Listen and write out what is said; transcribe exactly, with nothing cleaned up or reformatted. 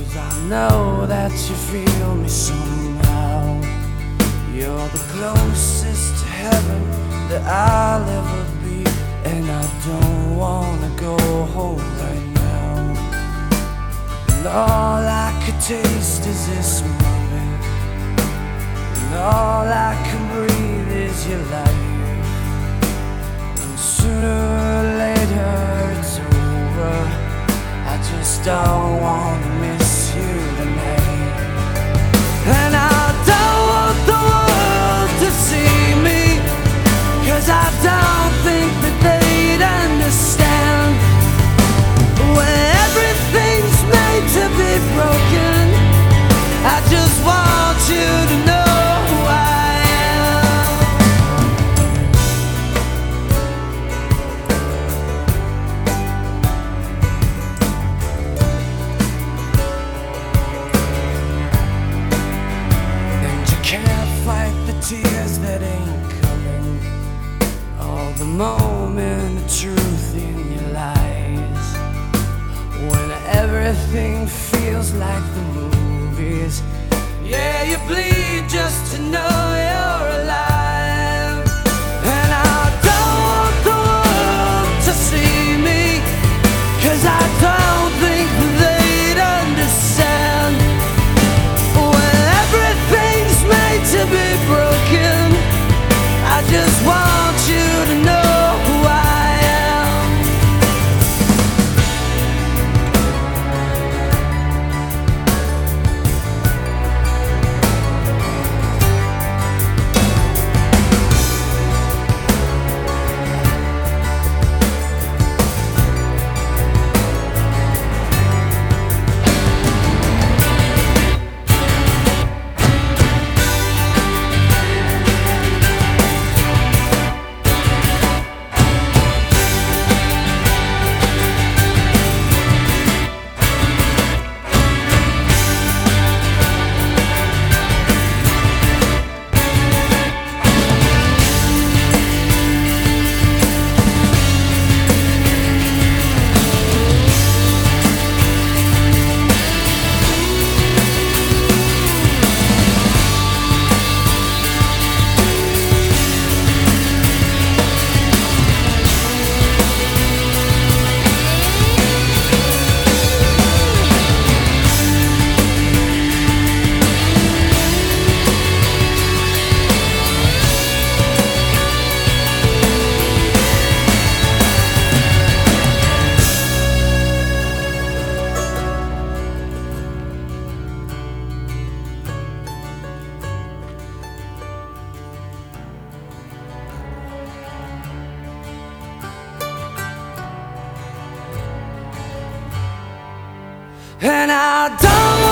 'cause I know that you feel me somehow. You're the closest to heaven that I'll ever be, and I don't wanna go home right now. And all I could taste is this moment, and all I can breathe is your life. And sooner or later it's over, I just don't wanna miss you tonight. And I don't want the world to see me, 'cause I don't think that they'd understand. When everything's made to be broken, I just want you to know who I am. And you can't fight the tears that ain't coming, all the moment of truth in your lies. When everything feels like the movies, yeah, you bleed just to know you're alive. And I don't want the world to see me, 'cause I don't think they'd understand. When everything's made to be broken, I just want you to know who I am. And I don't